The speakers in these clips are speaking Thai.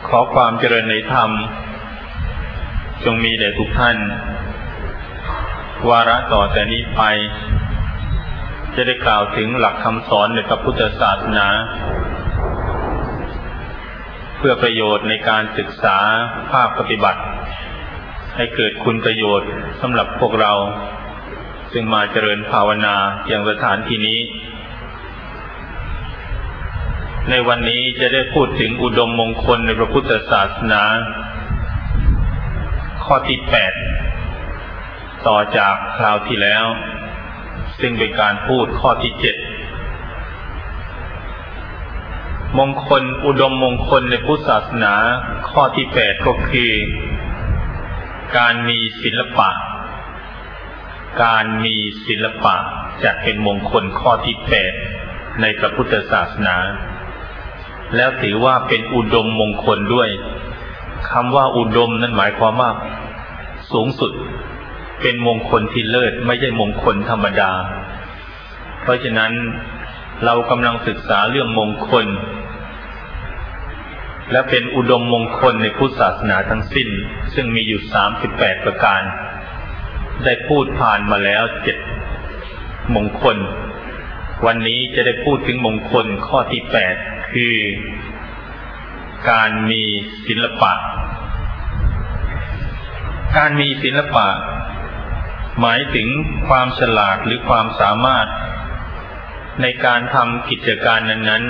ขอความเจริญในธรรมจงมีแด่ทุกท่านวาระต่อแต่นี้ไปจะได้กล่าวถึงหลักคำสอนในพระพุทธศาสนาเพื่อประโยชน์ในการศึกษาภาคปฏิบัติให้เกิดคุณประโยชน์สำหรับพวกเราซึ่งมาเจริญภาวนาอย่างสถานที่นี้ในวันนี้จะได้พูดถึงอุดมมงคลในพระพุทธศาสนาข้อที่8ต่อจากคราวที่แล้วซึ่งเป็นการพูดข้อที่7มงคลอุดมมงคลในพุทธศาสนาข้อที่8ก็คือการมีศิลปะการมีศิลปะจะเป็นมงคลข้อที่8ในพระพุทธศาสนาแล้วถือว่าเป็นอุดมมงคลด้วยคำว่าอุดมนั้นหมายความว่าสูงสุดเป็นมงคลที่เลิศไม่ใช่มงคลธรรมดาเพราะฉะนั้นเรากำลังศึกษาเรื่องมงคลและเป็นอุดมมงคลในพุทธศาสนาทั้งสิ้นซึ่งมีอยู่38ประการได้พูดผ่านมาแล้ว7มงคลวันนี้จะได้พูดถึงมงคลข้อที่8คือการมีศิลปะการมีศิลปะหมายถึงความฉลาดหรือความสามารถในการทำกิจการนั้น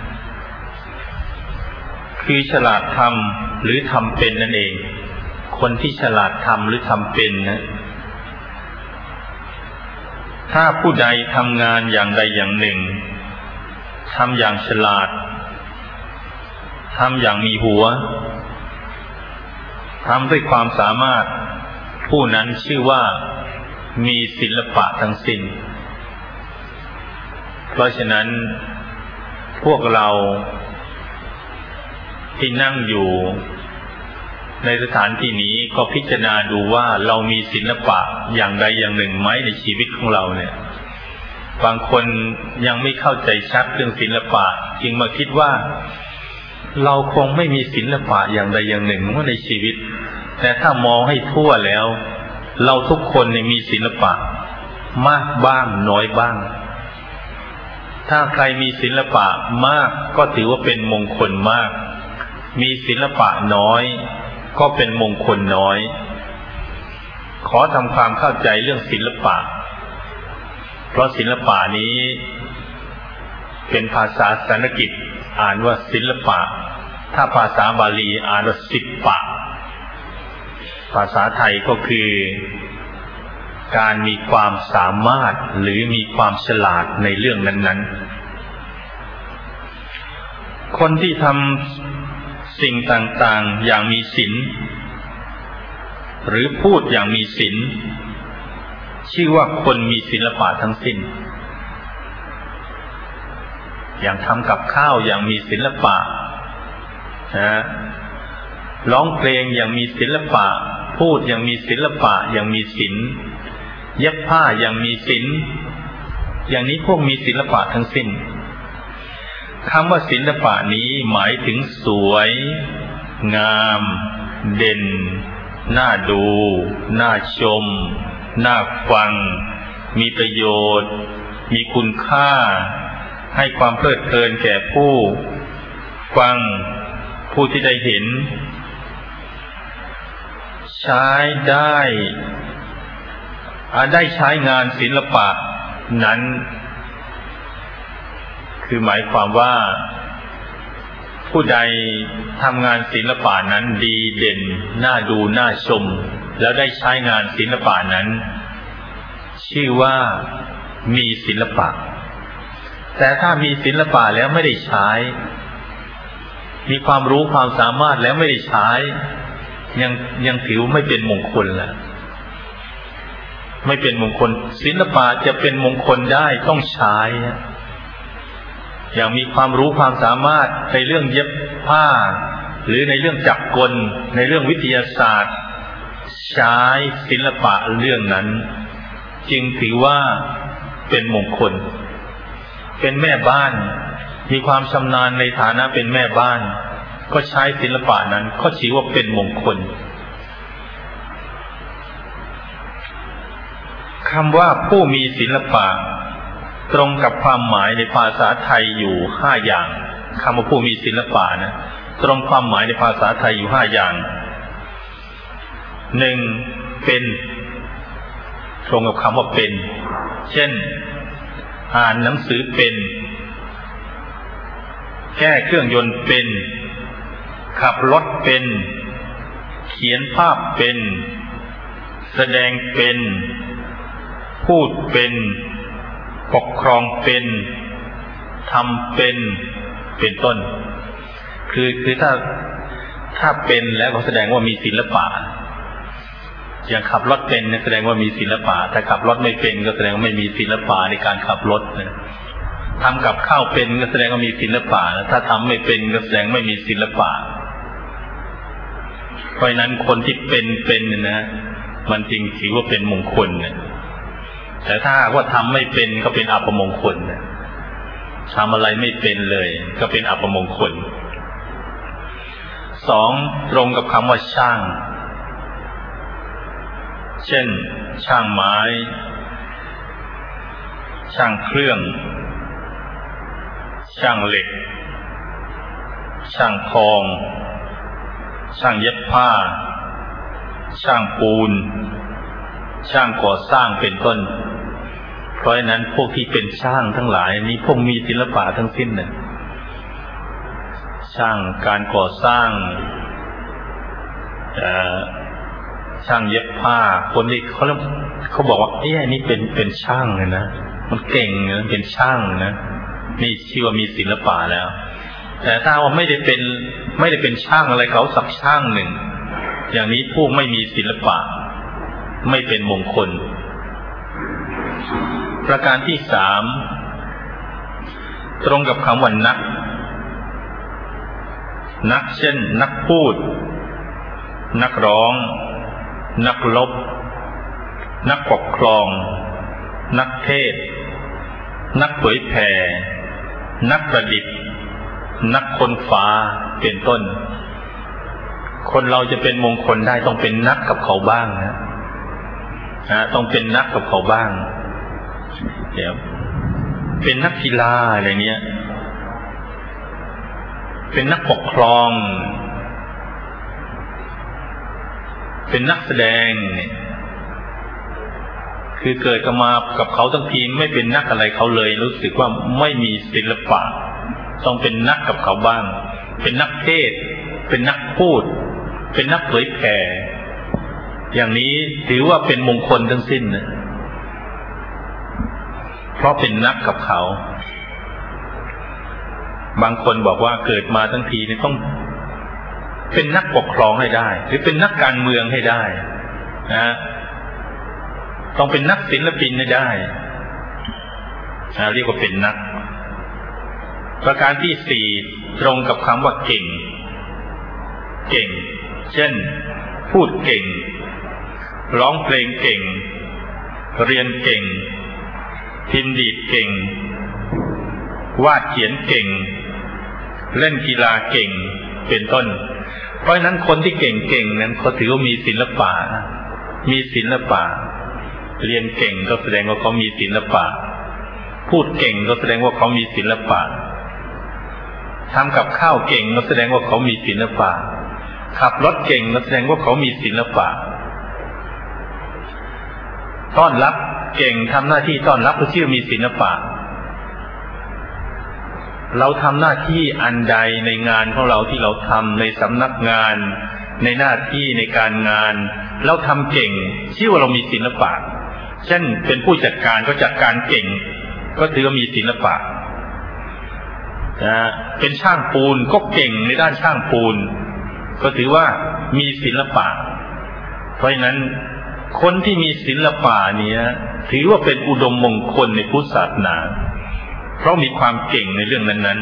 ๆคือฉลาดทำหรือทำเป็นนั่นเองคนที่ฉลาดทำหรือทำเป็นนะถ้าผู้ใดทำงานอย่างใดอย่างหนึ่งทำอย่างฉลาดทำอย่างมีหัวทำด้วยความสามารถผู้นั้นชื่อว่ามีศิลปะทั้งสิ้นเพราะฉะนั้นพวกเราที่นั่งอยู่ในสถานที่นี้ก็พิจารณาดูว่าเรามีศิลปะอย่างใดอย่างหนึ่งไหมในชีวิตของเราเนี่ยบางคนยังไม่เข้าใจชัดเรื่องศิลปะจึงมาคิดว่าเราคงไม่มีศิลปะอย่างใดอย่างหนึ่งในชีวิตแต่ถ้ามองให้ทั่วแล้วเราทุกคนมีศิลปะมากบ้างน้อยบ้างถ้าใครมีศิลปะมากก็ถือว่าเป็นมงคลมากมีศิลปะน้อยก็เป็นมงคลน้อยขอทำความเข้าใจเรื่องศิลปะเพราะศิลปะนี้เป็นภาษาสันสกฤตอ่านว่าศิลปะถ้าภาษาบาลีอ่านว่าศิปปะภาษาไทยก็คือการมีความสามารถหรือมีความฉลาดในเรื่องนั้นๆคนที่ทำสิ่งต่างๆอย่างมีศีลหรือพูดอย่างมีศีลชื่อว่าคนมีศิลปะทั้งสิ้นอย่างทำกับข้าวอย่างมีศิลปะร้องเพลงอย่างมีศิลปะพูดอย่างมีศิลปะอย่างมีศีลเย็บผ้าอย่างมีศีลอย่างนี้พวกมีศิลปะทั้งสิ้นคำว่าศิลปะนี้หมายถึงสวยงามเด่นน่าดูน่าชมน่าฟังมีประโยชน์มีคุณค่าให้ความเพลิดเพลินแก่ผู้ฟังผู้ที่ได้เห็นใช้ได้ใช้งานศิลปะนั้นคือหมายความว่าผู้ใดทำงานศิลปะนั้นดีเด่นน่าดูน่าชมแล้วได้ใช้งานศิลปะนั้นชื่อว่ามีศิลปะแต่ถ้ามีศิลปะแล้วไม่ได้ใช้มีความรู้ความสามารถแล้วไม่ได้ใช้ยังถือไม่เป็นมงคลล่ะไม่เป็นมงคลศิลปะจะเป็นมงคลได้ต้องใช้อย่างมีความรู้ความสามารถในเรื่องเย็บผ้าหรือในเรื่องจักรกลในเรื่องวิทยาศาสตร์ใช้ศิลปะเรื่องนั้นจึงถือว่าเป็นมงคลเป็นแม่บ้านมีความชำนาญในฐานะเป็นแม่บ้านก็ใช้ศิลปะนั้นก็ถือว่าเป็นมงคลคำว่าผู้มีศิลปะตรงกับความหมายในภาษาไทยอยู่5อย่างคำว่าผู้มีศิลปะนะตรงความหมายในภาษาไทยอยู่5อย่าง1เป็นตรงกับคำว่าเป็นเช่นอ่านหนังสือเป็นแก้เครื่องยนต์เป็นขับรถเป็นเขียนภาพเป็นแสดงเป็นพูดเป็นปกครองเป็นทำเป็นต้นคือถ้าเป็นแล้วก็แสดงว่ามีศิลปะอย่างขับรถเป็นแสดงว่ามีศิลปะแต่ขับรถไม่เป็นก็แสดงว่าไม่มีศิลปะในการขับรถทำกับข้าวเป็นก็แสดงว่ามีศิลปะถ้าทำไม่เป็นก็แสดงไม่มีศิลปะเพราะฉะนั้นคนที่เป็นนะมันจริงถือว่าเป็นมงคลเนี่ยแต่ถ้าว่าทำไม่เป็นก็เป็นอัปมงคลทำอะไรไม่เป็นเลยก็เป็นอัปมงคล2ตรงกับคำว่าช่างเช่นช่างไม้ช่างเครื่องช่างเหล็กช่างทองช่างเย็บผ้าช่างปูนช่างก่อสร้างเป็นต้นเพราะฉะนั้นพวกที่เป็นช่างทั้งหลายนี้พวกมีศิลปะทั้งสิ้นน่ะช่างการก่อสร้างช่างเย็บผ้าคนที่เขาบอกว่าอันนี้เป็นช่างเลยนะมันเก่งนะเป็นช่างนะนี่ชื่อว่ามีศิลปะแล้วแต่ถ้าว่าไม่ได้เป็นช่างอะไรเขาสักช่างหนึ่งอย่างนี้ผู้ไม่มีศิลปะไม่เป็นมงคลประการที่3ตรงกับคำว่านักเช่นนักพูดนักร้องนักลบนักปกครองนักเทศนักเผยแผ่นักประดิษฐ์นักค้นฟ้าเป็นต้นคนเราจะเป็นมงคลได้ต้องเป็นนักกับเขาบ้างนะต้องเป็นนักกับเขาบ้างเดี๋ยวเป็นนักกีฬาอะไรเนี้ยเป็นนักปกครองเป็นนักแสดงคือเกิดกันมากับเขาทั้งทีไม่เป็นนักอะไรเขาเลยรู้สึกว่าไม่มีศิลปะต้องเป็นนักกับเขาบ้างเป็นนักเทศเป็นนักพูดเป็นนักเผยแผ่อย่างนี้ถือว่าเป็นมงคลทั้งสิ้นนะเพราะเป็นนักกับเขาบางคนบอกว่าเกิดมาทั้งทีนี่ต้องเป็นนักปกครองให้ได้หรือเป็นนักการเมืองให้ได้นะต้องเป็นนักศิลปินให้ได้เรียกว่าเป็นนักประการที่4ตรงกับคำว่าเก่งเช่นพูดเก่งร้องเพลงเก่งเรียนเก่งพิมพ์ดีดเก่งวาดเขียนเก่งเล่นกีฬาเก่งเป็นต้นเพราะฉะนั้นคนที่เก่งนั้นเขาถือว่ามีศิลปะเรียนเก่งก็แสดงว่าเขามีศิลปะพูดเก่งก็แสดงว่าเขามีศิลปะทำกับข้าวเก่งก็แสดงว่าเขามีศิลปะขับรถเก่งก็แสดงว่าเขามีศิลปะต้อนรับเก่งทำหน้าที่ต้อนรับก็ชื่อมีศิลปะเราทำหน้าที่อันใดในงานของเราที่เราทำในสำนักงานในหน้าที่ในการงานเราทำเก่งชื่อว่าเรามีศิลปะเช่นเป็นผู้จัดการก็จัดการเก่งก็ถือว่ามีศิลปะเป็นช่างปูนก็เก่งในด้านช่างปูนก็ถือว่ามีศิลปะเพราะฉะนั้นคนที่มีศิลปะเนี่ยถือว่าเป็นอุดมมงคลในพุทธศาสนาเพราะมีความเก่งในเรื่องนั้น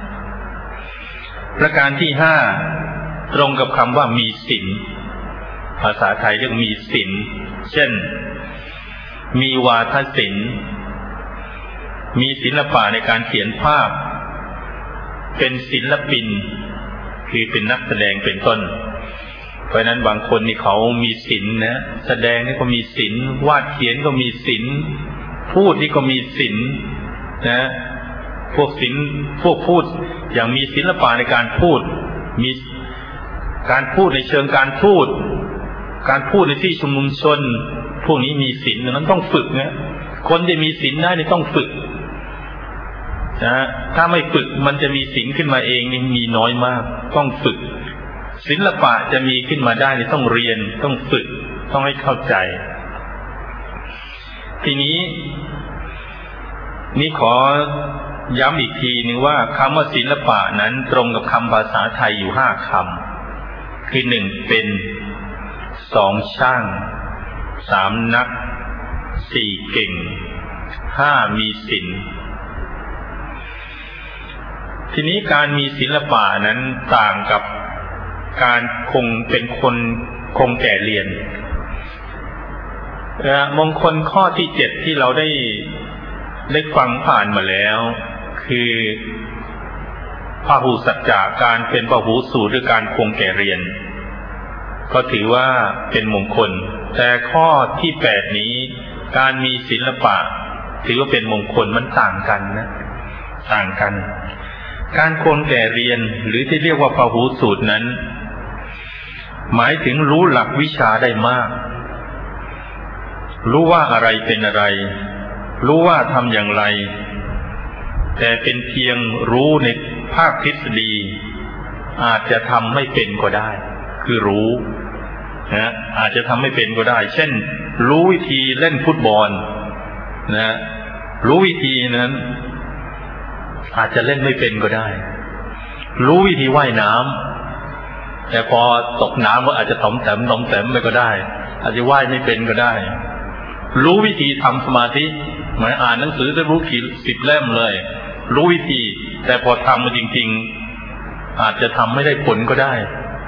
ๆประการที่5ตรงกับคำว่ามีศีลภาษาไทยเรียกมีศีลเช่นมีวาทศิลป์มีศิลปะในการเขียนภาพเป็นศิลปินคือเป็นนักแสดงเป็นต้นเพราะนั้นบางคนนี่เขามีศีลนะแสดงนี่ก็มีศีลวาดเขียนก็มีศีลพูดนี่ก็มีศีลนะพวกศีลพวกพูดอย่างมีศิลปะในการพูดมีการพูดในเชิงการพูดในที่ชุมนุมชนพวกนี้มีศีลนั้นต้องฝึกนะคนจะมีศีลได้นี่ต้องฝึกนะถ้าไม่ฝึกมันจะมีศีลขึ้นมาเองนี่มีน้อยมากต้องฝึกศิลปะจะมีขึ้นมาได้นี่ต้องเรียนต้องฝึกต้องให้เข้าใจทีนี้นี่ขอย้ำอีกทีนึงว่าคำว่าศิลปะนั้นตรงกับคำภาษาไทยอยู่5 คำคือ1เป็น2ช่าง3นัก4เก่ง5มีศีลทีนี้การมีศิลปะนั้นต่างกับการคงเป็นคนคงแก่เรียนมงคลข้อที่7ที่เราได้ฟังผ่านมาแล้วคือพหุสัจจะการเป็นพหุสูตรหรือการคงแก่เรียนก็ถือว่าเป็นมงคลแต่ข้อที่8นี้การมีศิลปะถือว่าเป็นมงคลมันต่างกันนะต่างกันการคงแก่เรียนหรือที่เรียกว่าพหุสูตรนั้นหมายถึงรู้หลักวิชาได้มากรู้ว่าอะไรเป็นอะไรรู้ว่าทำอย่างไรแต่เป็นเพียงรู้ในภาคทฤษฎีอาจจะทำไม่เป็นก็ได้คือรู้นะอาจจะทำไม่เป็นก็ได้เช่นรู้วิธีเล่นฟุตบอลนะรู้วิธีนั้นอาจจะเล่นไม่เป็นก็ได้รู้วิธีว่ายน้ำแต่พอตกน้ำก็อาจจะต่อมแต้มไปก็ได้อาจจะว่ายไม่เป็นก็ได้รู้วิธีทำสมาธิเหมือนอ่านหนังสือจะรู้กี่10 เล่มเลยรู้วิธีแต่พอทำมาจริงๆอาจจะทำไม่ได้ผลก็ได้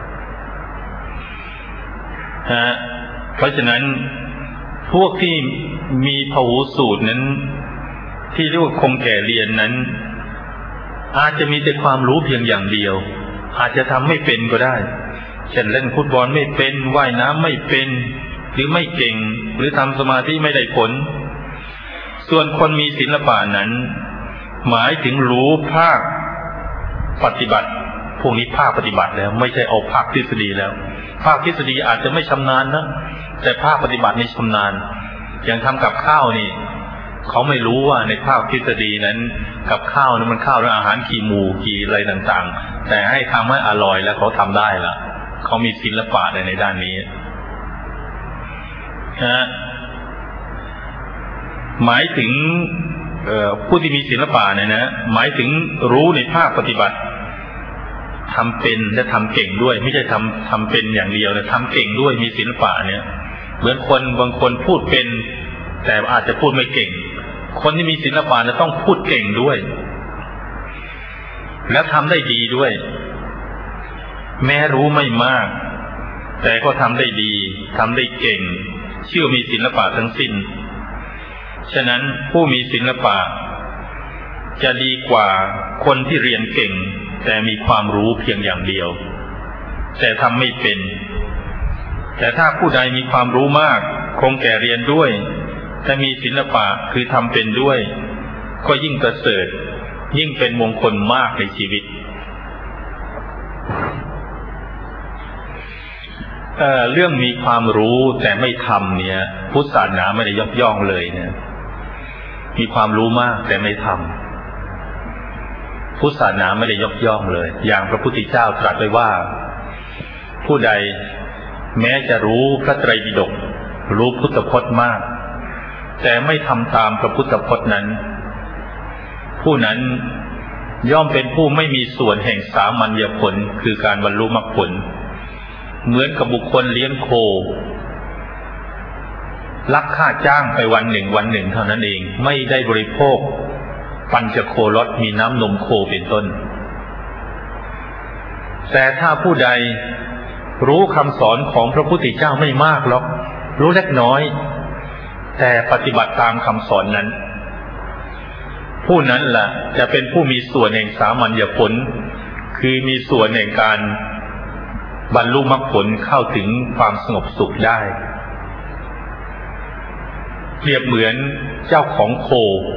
เพราะฉะนั้นพวกที่มีพหุสูตรนั้นที่เรียกว่าคงแก่เรียนนั้นอาจจะมีแต่ความรู้เพียงอย่างเดียวอาจจะทำไม่เป็นก็ได้เช่นเล่นฟุตบอลไม่เป็นว่ายน้ำไม่เป็นหรือไม่เก่งหรือทำสมาธิไม่ได้ผลส่วนคนมีศิลปะนั้นหมายถึงรู้ภาคปฏิบัติพวกนี้ภาคปฏิบัติแล้วไม่ใช่เอาภาคทฤษฎีแล้วภาคทฤษฎีอาจจะไม่ชำนาญนะแต่ภาคปฏิบัตินี่ชำนาญอย่างทำกับข้าวนี่เขาไม่รู้ว่าในภาคทฤษฎีนั้นกับข้าวนั้นมันข้าวและอาหารกี่หมู่กี่อะไรต่างๆแต่ให้ทำให้อร่อยแล้วเขาทำได้ล่ะเขามีศิลปะในด้านนี้หมายถึงผู้ที่มีศิลปะเนี่ยนะหมายถึงรู้ในภาคปฏิบัติทำเป็นและทำเก่งด้วยไม่ใช่ทำเป็นอย่างเดียวแต่ทำเก่งด้วยมีศิลปะเนี่ยเหมือนคนบางคนพูดเป็นแต่อาจจะพูดไม่เก่งคนที่มีศิลปะจะต้องพูดเก่งด้วยและทำได้ดีด้วยแม้รู้ไม่มากแต่ก็ทำได้ดีทำได้เก่งชื่อมีศิลปะทั้งสิ้นฉะนั้นผู้มีศิลปะจะดีกว่าคนที่เรียนเก่งแต่มีความรู้เพียงอย่างเดียวแต่ทำไม่เป็นแต่ถ้าผู้ใดมีความรู้มากคงแก่เรียนด้วยแต่มีศิลปะคือทำเป็นด้วยก็ยิ่งประเสริฐยิ่งเป็นมงคลมากในชีวิตเรื่องมีความรู้แต่ไม่ทำเนี่ยพุทธศาสนาไม่ได้ยกย่องเลยเนี่ยมีความรู้มากแต่ไม่ทำพุทธศาสนาไม่ได้ยกย่องเลยอย่างพระพุทธเจ้าตรัสไว้ว่าผู้ใดแม้จะรู้พระไตรปิฎกรู้พุทธพจน์มากแต่ไม่ทำตามพระพุทธพจน์นั้นผู้นั้นย่อมเป็นผู้ไม่มีส่วนแห่งสามัญญผลคือการบรรลุมรรคผลเหมือนกับบุคคลเลี้ยงโครับค่าจ้างไปวันหนึ่งเท่านั้นเองไม่ได้บริโภคปัญจโครสมีน้ำนมโคเป็นต้นแต่ถ้าผู้ใดรู้คำสอนของพระพุทธเจ้าไม่มากหรอกรู้เล็กน้อยแต่ปฏิบัติตามคำสอนนั้นผู้นั้นล่ะจะเป็นผู้มีส่วนแห่งสามัญญผลคคือมีส่วนในการบรรลุมรรคผลเข้าถึงความสงบสุขได้เปรียบเหมือนเจ้าของโค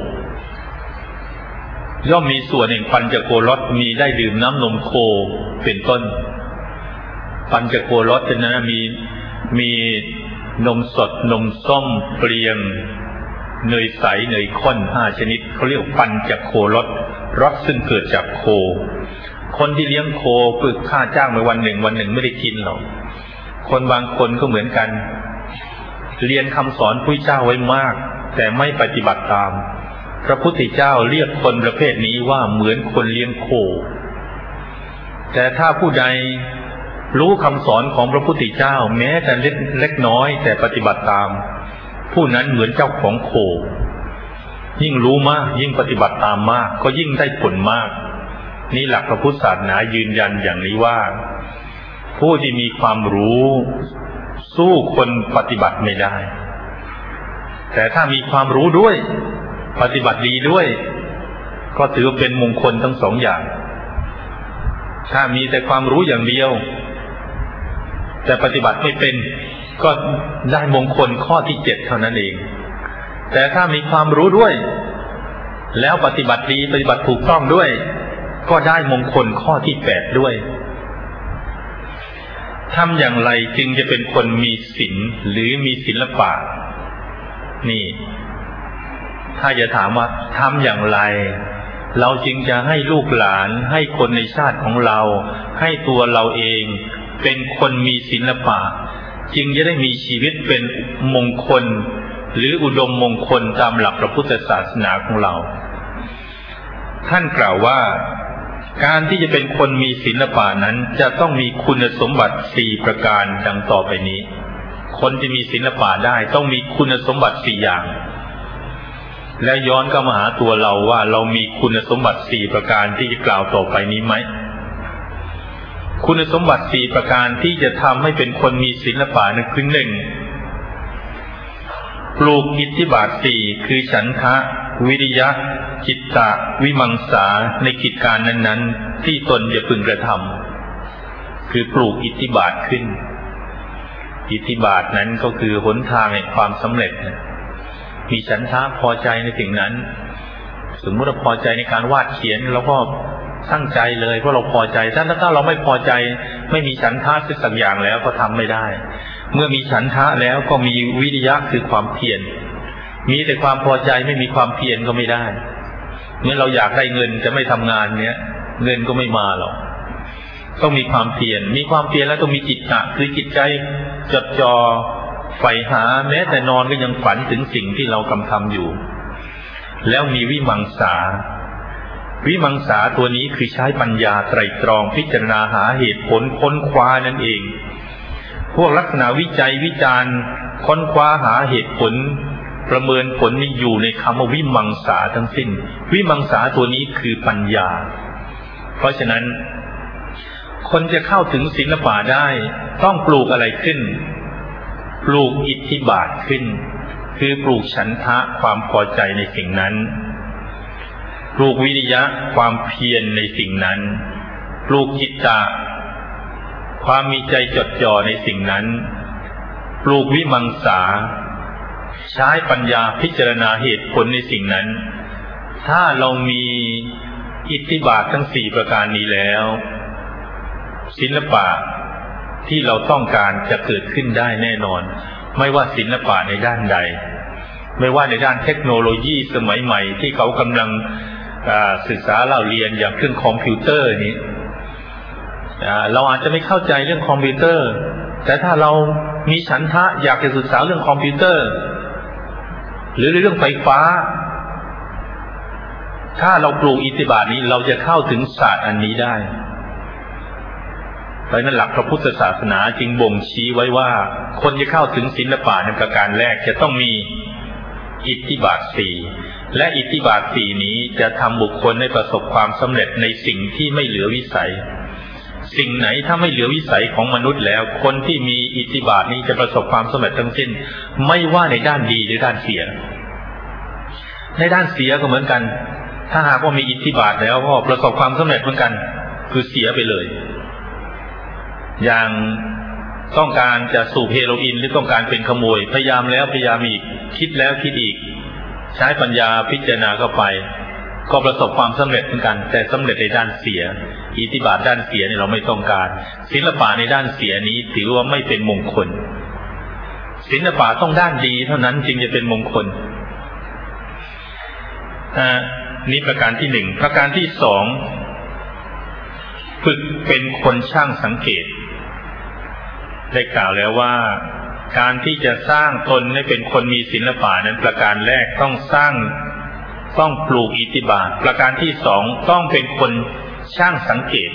ย่อมมีส่วนแห่งปัญจโกรสมีได้ดื่มน้ำนมโคเป็นต้นปัญจโกรสนั้นมีนมสดนมส้มเปรียงเนยใสเนยข้น5ชนิดเขาเรียกปัญจโกรสรสซึ่งเกิดจากโคคนที่เลี้ยงโคฝึกค่าจ้างไปวันหนึ่งไม่ได้กินหรอกคนบางคนก็เหมือนกันเรียนคำสอนพระเจ้าไว้มากแต่ไม่ปฏิบัติตามพระพุทธเจ้าเรียกคนประเภทนี้ว่าเหมือนคนเลี้ยงโคแต่ถ้าผู้ใดรู้คำสอนของพระพุทธเจ้าแม้แต่เล็กน้อยแต่ปฏิบัติตามผู้นั้นเหมือนเจ้าของโคยิ่งรู้มากยิ่งปฏิบัติตามมากก็ยิ่งได้ผลมากนี่หลักพระพุทธศาสนายืนยันอย่างนี้ว่าผู้ที่มีความรู้สู้คนปฏิบัติไม่ได้แต่ถ้ามีความรู้ด้วยปฏิบัติดีด้วยก็ถือเป็นมงคลทั้งสองอย่างถ้ามีแต่ความรู้อย่างเดียวแต่ปฏิบัติไม่เป็นก็ได้มงคลข้อที่7เท่านั้นเองแต่ถ้ามีความรู้ด้วยแล้วปฏิบัติดีปฏิบัติถูกต้องด้วยก็ได้มงคลข้อที่8ด้วยทำอย่างไรจึงจะเป็นคนมีศีลหรือมีศิลปะนี่ถ้าจะถามว่าทำอย่างไรเราจึงจะให้ลูกหลานให้คนในชาติของเราให้ตัวเราเองเป็นคนมีศิลปะจึงจะได้มีชีวิตเป็นมงคลหรืออุดมมงคลตามหลักพระพุทธศาสนาของเราท่านกล่าวว่าการที่จะเป็นคนมีศิลปะนั้นจะต้องมีคุณสมบัติ4ประการดังต่อไปนี้คนที่มีศิลปะได้ต้องมีคุณสมบัติ4อย่างและย้อนเข้ามาหาตัวเราว่าเรามีคุณสมบัติ4ประการที่จะกล่าวต่อไปนี้ไหมคุณสมบัติ4ประการที่จะทำให้เป็นคนมีศิลปะนั้นคือ1ปลูกอิทธิบาท4คือฉันทะวิริยะจิตตะวิมังสาในกิจการนั้นๆที่ตนจะพึงกระทำคือปลูกอิทธิบาทขึ้นอิทธิบาทนั้นก็คือหนทางแห่งความสำเร็จมีฉันทะพอใจในสิ่งนั้นสมมติเราพอใจในการวาดเขียนเราก็ตั้งใจเลยเพราะเราพอใจถ้าเราไม่พอใจไม่มีฉันทะสักอย่างแล้วก็ทำไม่ได้เมื่อมีฉันทะแล้วก็มีวิริยะคือความเพียรมีแต่ความพอใจไม่มีความเพียรก็ไม่ได้เมื่อเราอยากได้เงินจะไม่ทำงานเนี้ยเงินก็ไม่มาหรอกต้องมีความเพียรแล้วต้องมีจิตตะคือจิตใจจดจ่อใฝ่หาแม้แต่นอนก็ยังฝันถึงสิ่งที่เรากำลังทำอยู่แล้วมีวิมังสาตัวนี้คือใช้ปัญญาไตรตรองพิจารณาหาเหตุผลค้นคว้านั่นเองพวกลักษณะวิจัยวิจารณ์ค้นคว้าหาเหตุผลประเมินผลนี้อยู่ในคำว่าวิมังสาทั้งสิ้นวิมังสาตัวนี้คือปัญญาเพราะฉะนั้นคนจะเข้าถึงศิลปะได้ต้องปลูกอะไรขึ้นปลูกอิทธิบาทขึ้นคือปลูกฉันทะความพอใจในสิ่งนั้นปลูกวิริยะความเพียรในสิ่งนั้นปลูกจิตตะความมีใจจดจ่อในสิ่งนั้นปลูกวิมังสาใช้ปัญญาพิจารณาเหตุผลในสิ่งนั้นถ้าเรามีอิทธิบาททั้ง4ประการนี้แล้วศิลปะที่เราต้องการจะเกิดขึ้นได้แน่นอนไม่ว่าศิลปะในด้านใดไม่ว่าในด้านเทคโนโลยีสมัยใหม่ที่เขากำลังศึกษาเล่าเรียนอย่างเครื่องคอมพิวเตอร์นี้เราอาจจะไม่เข้าใจเรื่องคอมพิวเตอร์แต่ถ้าเรามีฉันทะอยากจะศึกษาเรื่องคอมพิวเตอร์หรือเรื่องไฟฟ้าถ้าเราปลูกอิทธิบาทนี้เราจะเข้าถึงศาสตร์อันนี้ได้เพราะนั้นหลักพระพุทธศาสนาจึงบ่งชี้ไว้ว่าคนจะเข้าถึงศิลปะในประการแรกจะต้องมีอิทธิบาท4และอิทธิบาท4นี้จะทำบุคคลให้ประสบความสำเร็จในสิ่งที่ไม่เหลือวิสัยสิ่งไหนถ้าไม่เหลือวิสัยของมนุษย์แล้วคนที่มีอิทธิบาทนี้จะประสบความสำเร็จทั้งสิ้นไม่ว่าในด้านดีหรือด้านเสียในด้านเสียก็เหมือนกันถ้าหากว่ามีอิทธิบาทแล้วก็ประสบความสำเร็จเหมือนกันคือเสียไปเลยอย่างต้องการจะสูบเฮโรอีนหรือต้องการเป็นขโมยพยายามแล้วพยายามอีกคิดแล้วคิดอีกใช้ปัญญาพิจารณาเข้าไปก็ประสบความสำเร็จเหมือนกันแต่สำเร็จในด้านเสียอิทธิบาทด้านเสียนี่เราไม่ต้องการศิลปะในด้านเสียนี้ถือว่าไม่เป็นมงคลศิลปะต้องด้านดีเท่านั้นจึงจะเป็นมงคลนี่ประการที่หนึ่งประการที่สองฝึกเป็นคนช่างสังเกตได้กล่าวแล้วว่าการที่จะสร้างตนให้เป็นคนมีศิลปะนั้นประการแรกต้องปลูกอิทธิบาทประการที่สองต้องเป็นคนช่างสังเกต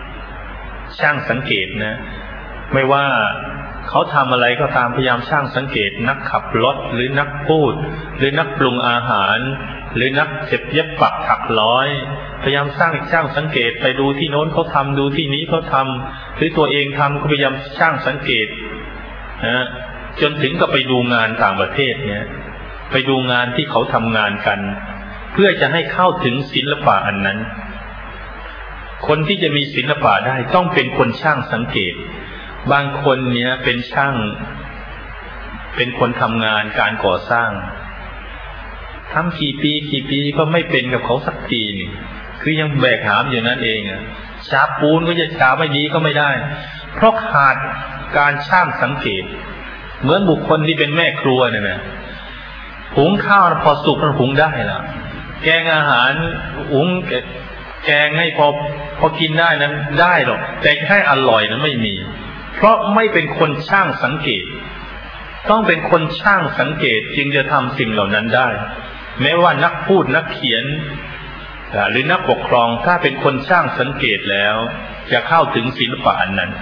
นะไม่ว่าเขาทำอะไรก็ตามพยายามช่างสังเกตนักขับรถหรือนักพูดหรือนักปรุงอาหารหรือนักเย็บปักถักร้อยพยายามช่างสังเกตไปดูที่โน้นเขาทำดูที่นี้เขาทำหรือตัวเองทำก็พยายามช่างสังเกตนะจนถึงกับไปดูงานต่างประเทศเนี่ยไปดูงานที่เขาทำงานกันเพื่อจะให้เข้าถึงศิลปะอันนั้นคนที่จะมีศิลปะได้ต้องเป็นคนช่างสังเกตบางคนเนี่ยเป็นช่างเป็นคนทำงานการก่อสร้างทำกี่ปีก็ไม่เป็นกับเขาสักทีนี่คือยังแบกหามอยู่นั่นเองฉาบปูนก็จะฉาบไม่ดีก็ไม่ได้เพราะขาดการช่างสังเกตเหมือนบุคคลที่เป็นแม่ครัวเนี่ยนะหุงข้าวพอสุกมันหุงได้แล้วแกงอาหารหุงแกงให้พอกินได้นั้นได้หรอกแต่แค่อร่อยนั้นไม่มีเพราะไม่เป็นคนช่างสังเกตต้องเป็นคนช่างสังเกตจึงจะทำสิ่งเหล่านั้นได้แม้ว่านักพูดนักเขียนหรือนักปกครองถ้าเป็นคนช่างสังเกตแล้วจะเข้าถึงศิลปะอันนั้น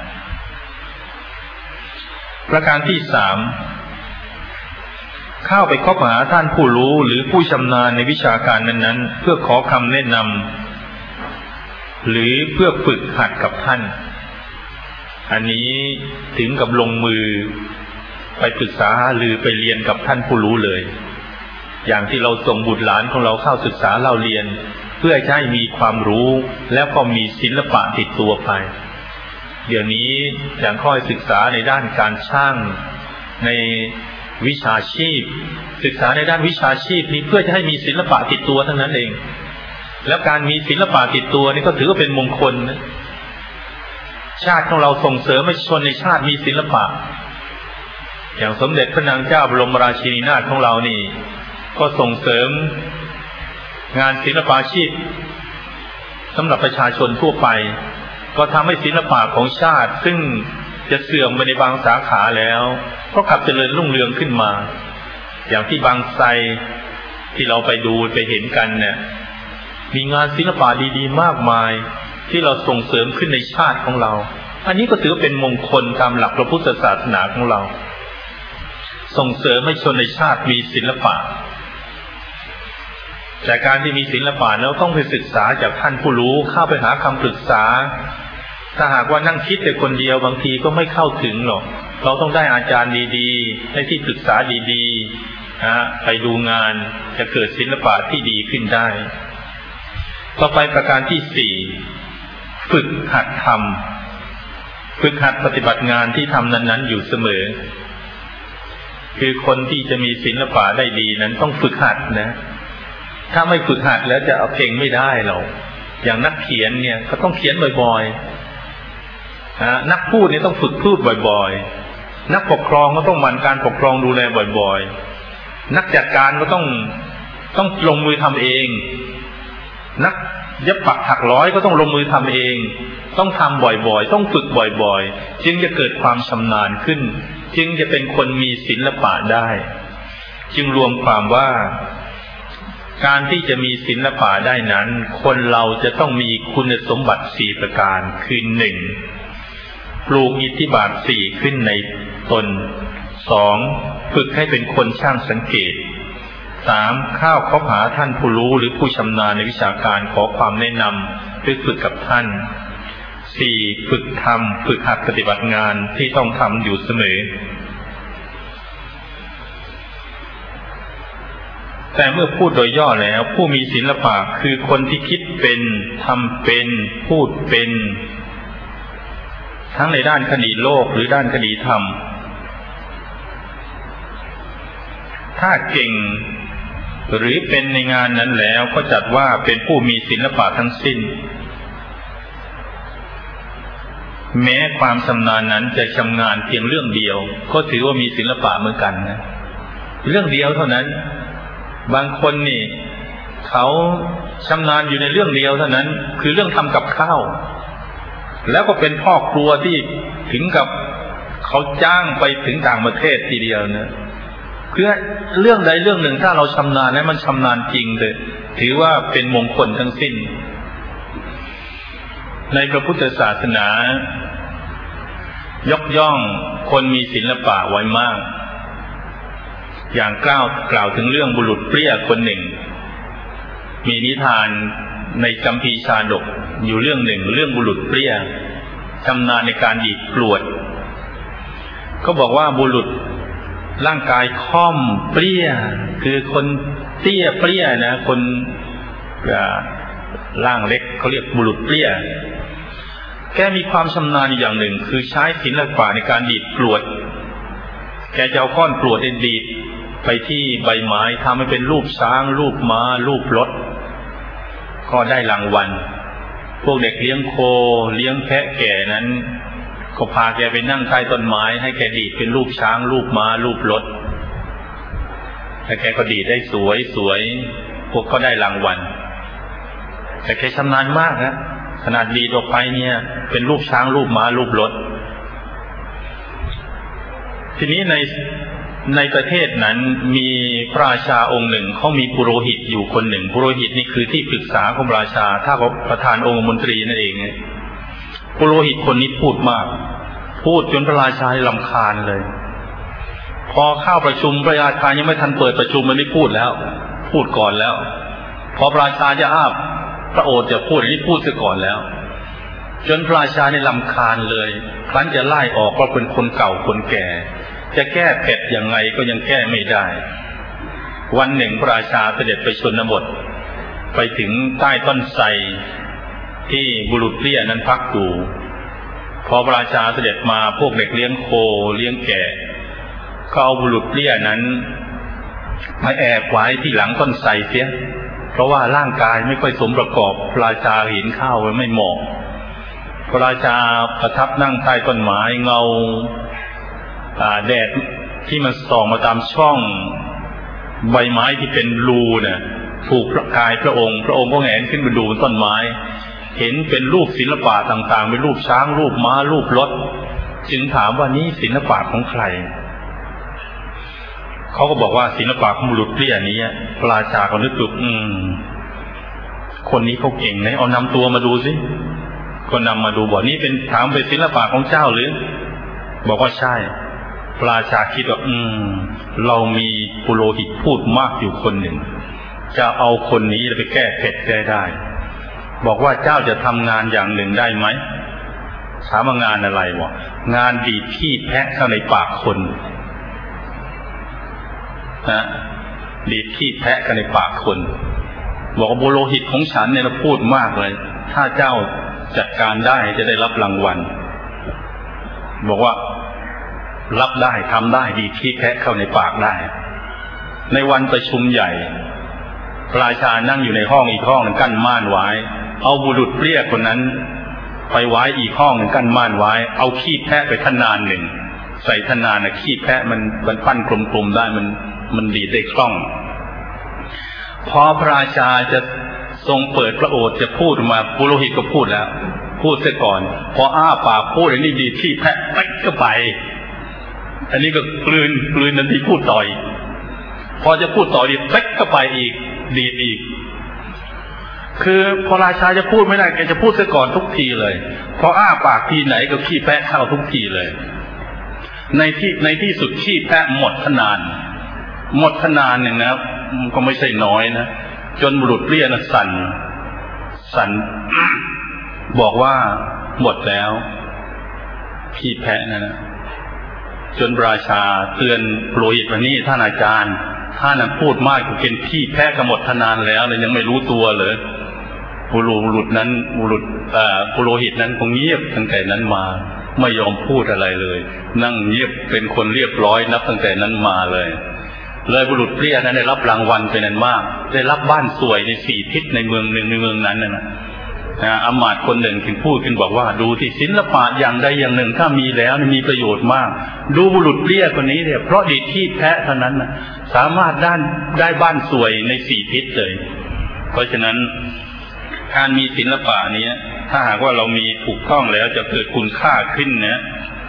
ประการที่สามเข้าไปคบหาท่านผู้รู้หรือผู้ชำนาญในวิชาการนั้นๆเพื่อขอคำแนะนำหรือเพื่อฝึกหัดกับท่านอันนี้ถึงกับลงมือไปปรึกษาหารือไปเรียนกับท่านผู้รู้เลยอย่างที่เราส่งบุตรหลานของเราเข้าศึกษาเราเรียนเพื่อให้มีความรู้แล้วก็มีศิลปะติดตัวไปเดี๋ยวนี้อย่างค่อยศึกษาในด้านการช่างในวิชาชีพศึกษาในด้านวิชาชีพนี้เพื่อจะให้มีศิลปะติดตัวทั้งนั้นเองแล้วการมีศิลปะติดตัวนี่ก็ถือว่าเป็นมงคลนะชาติของเราส่งเสริมให้ชนในชาติมีศิลปะอย่างสมเด็จพระนางเจ้าบรมราชินีนาถของเรานี่ก็ส่งเสริมงานศิลปาชีพสำหรับประชาชนทั่วไปก็ทำให้ศิลปะของชาติซึ่งจะเสื่อมไปในบางสาขาแล้วก็กลับเจริญรุ่งเรืองขึ้นมาอย่างที่บางไทรที่เราไปดูไปเห็นกันเนี่ยมีงานศิลปะดีๆมากมายที่เราส่งเสริมขึ้นในชาติของเราอันนี้ก็ถือเป็นมงคลตามหลักพระพุทธศาสนาของเราส่งเสริมให้ชนในชาติมีศิลปะแต่การที่มีศิลปะแล้วต้องไปศึกษาจากท่านผู้รู้เข้าไปหาคำปรึกษาถ้าหากว่านั่งคิดแต่คนเดียวบางทีก็ไม่เข้าถึงหรอกเราต้องได้อาจารย์ดีๆให้ที่ปรึกษาดีๆไปดูงานจะเกิดศิลปะที่ดีขึ้นได้ต่อไปประการที่สี่ฝึกหัดทำฝึกหัดปฏิบัติงานที่ทำนั้นๆอยู่เสมอคือคนที่จะมีศิลปะได้ดีนั้นต้องฝึกหัดนะถ้าไม่ฝึกหัดแล้วจะเอาเก่งไม่ได้หรอกอย่างนักเขียนเนี่ยก็ต้องเขียนบ่อยๆนักพูดเนี่ยต้องฝึกพูดบ่อยๆนักปกครองก็ต้องหมั่นการปกครองดูแลบ่อยๆนักจัดการก็ต้องลงมือทำเองนักเย็บปักถักร้อยก็ต้องลงมือทำเองต้องทำบ่อยๆต้องฝึกบ่อยๆจึงจะเกิดความชำนาญขึ้นจึงจะเป็นคนมีศิลปะได้จึงรวมความว่าการที่จะมีศิลปะได้นั้นคนเราจะต้องมีคุณสมบัติ4ประการคือ1ปลูกอิทธิบาท4ขึ้นในตน2ฝึกให้เป็นคนช่างสังเกต3เข้าคบหาท่านผู้รู้หรือผู้ชำนาญในวิชาการขอความแนะนำหรือฝึกกับท่าน4ฝึกทำฝึกหัดปฏิบัติงานที่ต้องทำอยู่เสมอแต่เมื่อพูดโดยย่อแล้วผู้มีศิลปะคือคนที่คิดเป็นทำเป็นพูดเป็นทั้งในด้านคดีโลกหรือด้านคดีธรรมถ้าเก่งหรือเป็นในงานนั้นแล้วก็จัดว่าเป็นผู้มีศิลปะทั้งสิ้นแม้ความชำนาญนั้นจะชำนาญเพียงเรื่องเดียวก็ถือว่ามีศิลปะเหมือนกันนะเรื่องเดียวเท่านั้นบางคนนี่เขาชำนาญอยู่ในเรื่องเดียวเท่านั้นคือเรื่องทำกับข้าวแล้วก็เป็นพ่อครัวที่ถึงกับเขาจ้างไปถึงต่างประเทศทีเดียวนะคือเรื่องใดเรื่องหนึ่งถ้าเราชำนาญแล้วมันชำนาญจริงเลยถือว่าเป็นมงคลทั้งสิ้นในพระพุทธศาสนายกย่องคนมีศิลปะไว้มากอย่างกล่าวถึงเรื่องบุรุษเปรี้ยคนหนึ่งมีนิทานในคัมภีร์ชาดกอยู่เรื่องหนึ่งเรื่องบุรุษเปรี้ยชำนาญในการดีดกรวดก็บอกว่าบุรุษร่างกายค่อมเปรี้ยคือคนเตี้ยเปรี้ยนะคนร่างเล็กเขาเรียกบุรุษเปรี้ยแกมีความชำนาญอย่างหนึ่งคือใช้ศิลปะในการดีดกรวดแกจะเอาก้อนกรวดดีดไปที่ใบไม้ทำให้เป็นรูปช้างรูปม้ารูปรถก็ได้รางวัลพวกเด็กเลี้ยงโคเลี้ยงแพะแก่นั้นก็พาแกไปนั่งใต้ต้นไม้ให้แกดีดเป็นรูปช้างรูปม้ารูปรถแล้วแกก็ดีดได้สวยพวกก็ได้รางวัลแต่แกชำนาญมากนะขนาดดีดออกไปเนี่ยเป็นรูปช้างรูปม้ารูปรถทีนี้ในประเทศนั้นมีพระราชาองค์หนึ่งเขามีปุโรหิตอยู่คนหนึ่งปุโรหิตนี่คือที่ปรึกษาของราชาถ้าเขาประธานองค์มนตรีนั่นเองปุโรหิตคนนี้พูดมากพูดจนพระราชารำคาญเลยพอเข้าประชุมพระราชายังไม่ทันเปิดประชุมมันได้พูดแล้วพูดก่อนแล้วพอพระราชาจะพระโอษฐ์จะพูดนี่พูดซะก่อนแล้วจนพระราชาเนี่ยรำคาญเลยครั้นจะไล่ออกเพราะเป็นคนเก่าคนแก่จะแก้เผ็ดยังไงก็ยังแก้ไม่ได้วันหนึ่งพระราชาเสด็จไปชนบทไปถึงใต้ต้นไทรที่บุรุษเปรี้ยนั้นพักอยู่พอพระราชาเสด็จมาพวกเด็กเลี้ยงโคเลี้ยงแกะก็เอาบุรุษเปรี้ยนั้นมาแอบไว้ที่หลังต้นไทรเสียเพราะว่าร่างกายไม่ค่อยสมประกอบพระราชาเห็นเข้าไม่เหมาะพระราชาประทับนั่งใต้ต้นไม้เงาแดดที่มันส่องมาตามช่องใบไม้ที่เป็นรูเนี่ยถูกกายพระองค์ก็แงนขึ้นไปดูบนต้นไม้เห็นเป็นรูปศิลปะต่างๆเป็นรูปช้างรูปม้ารูปรถจึงถามว่านี่ศิลปะของใครเขาก็บอกว่าศิลปะของบุรุษเปรี้ยนี้พระราชาก็นึกดูคนนี้เขาเก่งนะเอานำตัวมาดูสิก็นำมาดูบอกนี่เป็นถามเป็นศิลปะของเจ้าหรือบอกว่าใช่พระราชาคิดว่าเรามีปุโรหิตพูดมากอยู่คนหนึ่งจะเอาคนนี้ไปแก้เผ็ดได้บอกว่าเจ้าจะทำงานอย่างหนึ่งได้ไหมถามว่างานอะไรวะงานดีดขี้แพะเข้าในปากคนนะดีดขี้แพะเข้าในปากคนบอกว่าปุโรหิตของฉันเนี่ยเราพูดมากเลยถ้าเจ้าจัดการได้จะได้รับรางวัลบอกว่ารับได้ทำได้ดีขี้แพะเข้าในปากได้ในวันประชุมใหญ่พระราชานั่งอยู่ในห้องอีกห้องหนึ่งกั้นม่านไว้เอาบุรุษเปรี้ยคนนั้นไปไว้อีกห้องหนึ่งกั้นม่านไว้เอาขี้แพะไปทนานหนึ่งใส่ทนานขี้แพะมันปั้นกลมๆได้มันดีดได้คล่องพอพระราชาจะทรงเปิดพระโอษฐ์จะพูดมาปุโรหิตก็พูดแล้วพูดเสียก่อนพออ้าปากพูดอันนี้ดีขี้แพะไปก็ไปอันนี้ก็กลืนนันทีพูดต่อยพอจะพูดต่อดีเป๊กก็ไปอีกดีดอีกคือพอราชาจะพูดไม่ได้แกจะพูดซะก่อนทุกทีเลยพออ้าปากทีไหนก็ขี้แพะเข้าทุกทีเลยในที่สุดขี้แพะหมดขนาดอย่างนะก็ไม่ใช่น้อยนะจนบุรุษเปรี้ยนะสั่น บอกว่าหมดแล้วขี้แพะนะจนราชาเตือนปุโรหิตว่านี่ท่านอาจารย์ท่านพูดมากเป็นที่แพ้กำหนดทนานแล้วเลยยังไม่รู้ตัวเลยบุรุษนั้นปุโรหิตนั้นคงเงียบตั้งแต่นั้นมาไม่ยอมพูดอะไรเลยนั่งเงียบเป็นคนเรียบร้อยนับตั้งแต่นั้นมาเลยบุรุษเปรี้ยนั้นได้รับรางวัลเป็นอันมากได้รับบ้านสวยใน4 ทิศในเมืองหนึ่งในเมืองนั้นนะอมาตย์คนหนึ่งถึงพูดขึ้นบอกว่าดูที่ศิลปะอย่างใดอย่างหนึ่งถ้ามีแล้วมีประโยชน์มากดูบุรุษเปรี้ยคนนี้เนี่ยเพราะดีที่แพ้เท่านั้นนะสามารถได้บ้านสวยใน4 ทิศเลยเพราะฉะนั้นการมีศิลปะนี้ถ้าหากว่าเรามีถูกต้องแล้วจะเกิดคุณค่าขึ้นนะ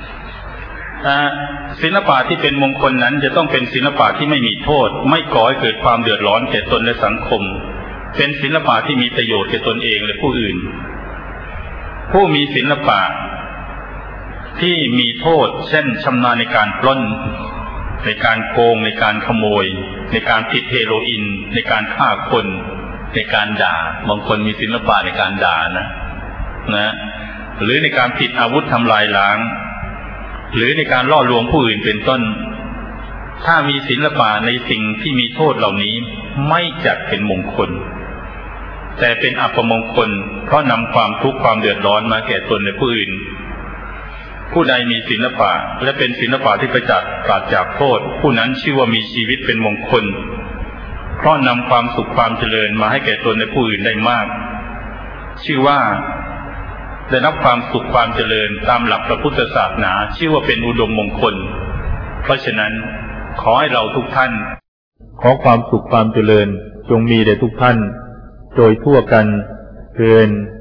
ศิลปะที่เป็นมงคลนั้นจะต้องเป็นศิลปะที่ไม่มีโทษไม่ก่อให้เกิดความเดือดร้อนแก่ตนและสังคมเป็นศิลปะที่มีประโยชน์แก่ตนเองและผู้อื่นผู้มีศิลปะที่มีโทษเช่นชำนาญในการปล้นในการโกงในการขโมยในการผิดเฮโรอีนในการฆ่าคนในการด่าบางคนมีศิลปะในการด่านะหรือในการผิดอาวุธทำลายล้างหรือในการล่อลวงผู้อื่นเป็นต้นถ้ามีศิลปะในสิ่งที่มีโทษเหล่านี้ไม่จัดเป็นมงคลแต่เป็นอัปมงคลเพราะนำความทุกข์ความเดือดร้อนมาแก่ตนและผู้อื่นผู้ใดมีศิลปะและเป็นศิลปะที่ปราศจากโทษผู้นั้นชื่อว่ามีชีวิตเป็นมงคลเพราะนำความสุขความเจริญมาให้แก่ตนและผู้อื่นได้มากชื่อว่าได้รับความสุขความเจริญตามหลักพระพุทธศาสนาชื่อว่าเป็นอุดมมงคลเพราะฉะนั้นขอให้เราทุกท่านขอความสุขความเจริญจงมีแด่ทุกท่านโดยทั่วกันเทอญ